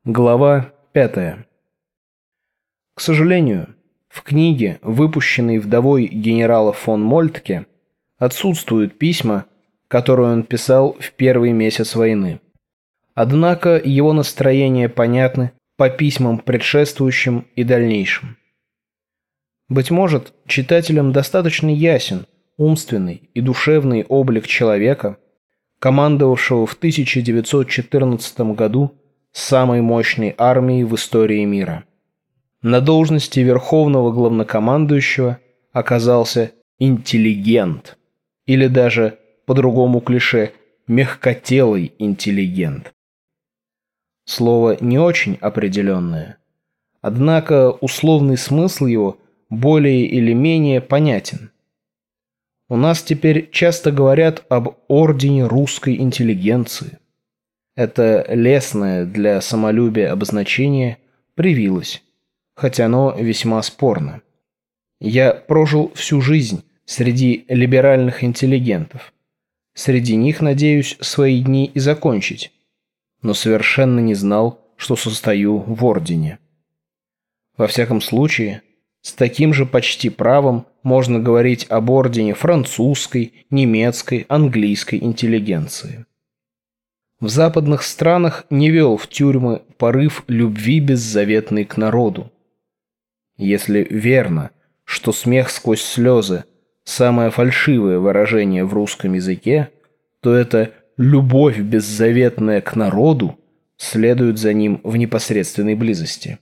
Глава 5. К сожалению, в книге, выпущенной вдовой генерала фон Мольтке, отсутствуют письма, которые он писал в первый месяц войны. Однако его настроения понятны по письмам предшествующим и дальнейшим. Быть может, читателям достаточно ясен умственный и душевный облик человека, командовавшего в 1914 году самой мощной армией в истории мира. На должности верховного главнокомандующего оказался интеллигент, или даже, по другому клише, мягкотелый интеллигент. Слово не очень определенное, однако условный смысл его более или менее понятен. У нас теперь часто говорят об ордене русской интеллигенции. Это лестное для самолюбия обозначение привилось, хотя оно весьма спорно. Я прожил всю жизнь среди либеральных интеллигентов. Среди них, надеюсь, свои дни и закончить, но совершенно не знал, что состою в ордене. Во всяком случае, с таким же почти правом можно говорить об ордене французской, немецкой, английской интеллигенции. В западных странах не вел в тюрьмы порыв любви беззаветной к народу. Если верно, что смех сквозь слезы – самое фальшивое выражение в русском языке, то это любовь беззаветная к народу следует за ним в непосредственной близости.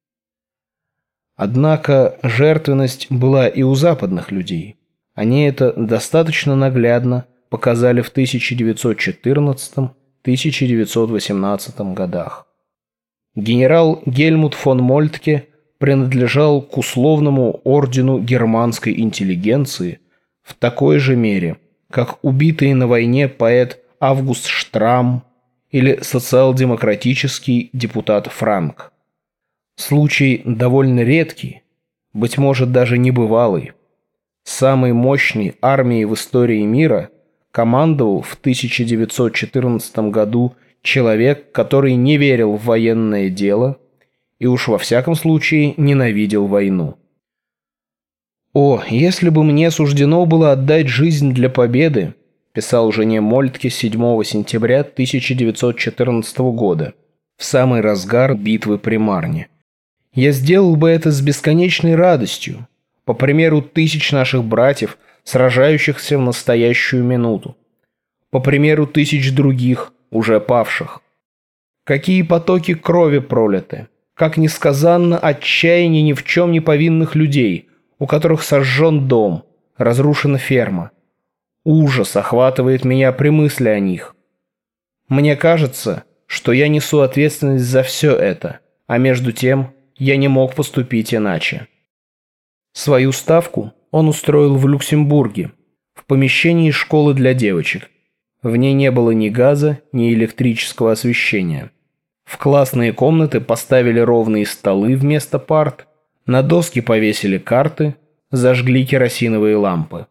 Однако жертвенность была и у западных людей. Они это достаточно наглядно показали в 1914-1918 годах. Генерал Гельмут фон Мольтке принадлежал к условному ордену германской интеллигенции в такой же мере, как убитый на войне поэт Август Штрам или социал-демократический депутат Франк. Случай довольно редкий, быть может даже небывалый. Самой мощной армией в истории мира командовал в 1914 году человек, который не верил в военное дело и уж во всяком случае ненавидел войну. «О, если бы мне суждено было отдать жизнь для победы», писал жене Мольтке 7 сентября 1914 года, в самый разгар битвы при Марне, «я сделал бы это с бесконечной радостью, по примеру тысяч наших братьев, сражающихся в настоящую минуту, по примеру тысяч других, уже павших. Какие потоки крови пролиты, как несказанно отчаяние ни в чем не повинных людей, у которых сожжен дом, разрушена ферма. Ужас охватывает меня при мысли о них. Мне кажется, что я несу ответственность за все это, а между тем я не мог поступить иначе». Свою ставку он устроил в Люксембурге, в помещении школы для девочек. В ней не было ни газа, ни электрического освещения. В классные комнаты поставили ровные столы вместо парт, на доски повесили карты, зажгли керосиновые лампы.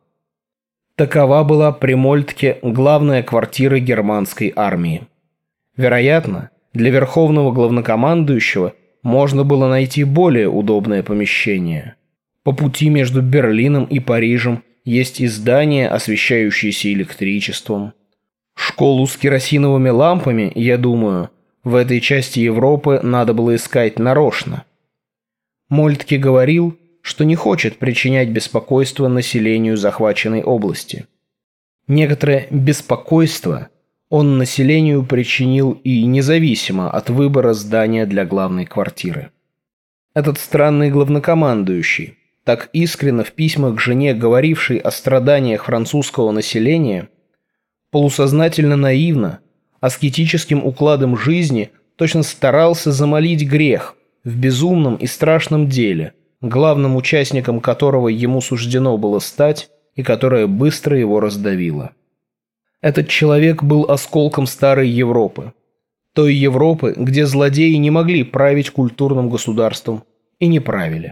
Такова была при Мольтке главная квартира германской армии. Вероятно, для верховного главнокомандующего можно было найти более удобное помещение. По пути между Берлином и Парижем есть и здания, освещающиеся электричеством. Школу с керосиновыми лампами, я думаю, в этой части Европы надо было искать нарочно. Мольтке говорил, что не хочет причинять беспокойство населению захваченной области. Некоторое беспокойство он населению причинил и независимо от выбора здания для главной квартиры. Этот странный главнокомандующий, так искренно в письмах к жене говоривший о страданиях французского населения, полусознательно наивно, аскетическим укладом жизни точно старался замолить грех в безумном и страшном деле, главным участником которого ему суждено было стать и которое быстро его раздавило. Этот человек был осколком старой Европы, той Европы, где злодеи не могли править культурным государством и не правили.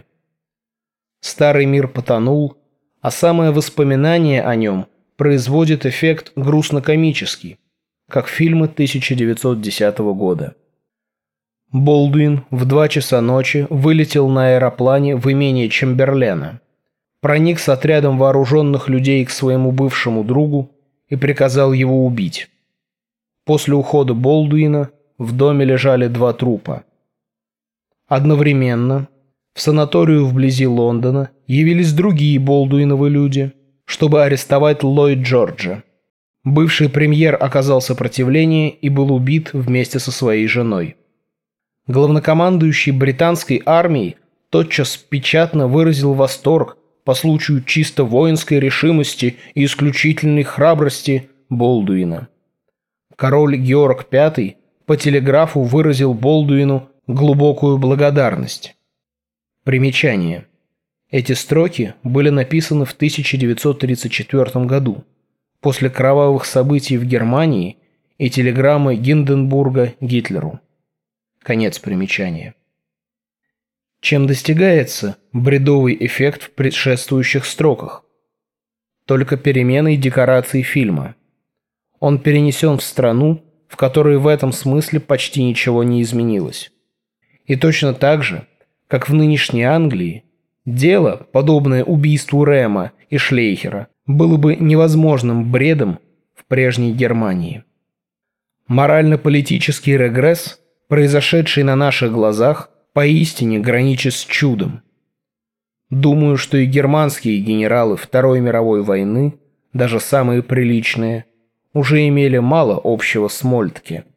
Старый мир потонул, а самое воспоминание о нем производит эффект грустно-комический, как фильмы 1910 года. Болдуин в 2 часа ночи вылетел на аэроплане в имение Чемберлена, проник с отрядом вооруженных людей к своему бывшему другу и приказал его убить. После ухода Болдуина в доме лежали 2 трупа. Одновременно в санаторию вблизи Лондона явились другие Болдуиновы люди, чтобы арестовать Ллойд Джорджа. Бывший премьер оказал сопротивление и был убит вместе со своей женой. Главнокомандующий британской армией тотчас печатно выразил восторг по случаю чисто воинской решимости и исключительной храбрости Болдуина. Король Георг V по телеграфу выразил Болдуину глубокую благодарность. Примечание. Эти строки были написаны в 1934 году, после кровавых событий в Германии и телеграммы Гинденбурга Гитлеру. Конец примечания. Чем достигается бредовый эффект в предшествующих строках? Только переменой декораций фильма. Он перенесен в страну, в которой в этом смысле почти ничего не изменилось. И точно так же, как в нынешней Англии, дело, подобное убийству Рэма и Шлейхера, было бы невозможным бредом в прежней Германии. Морально-политический регресс, произошедший на наших глазах, поистине граничит с чудом. Думаю, что и германские генералы Второй мировой войны, даже самые приличные, уже имели мало общего с Мольтке.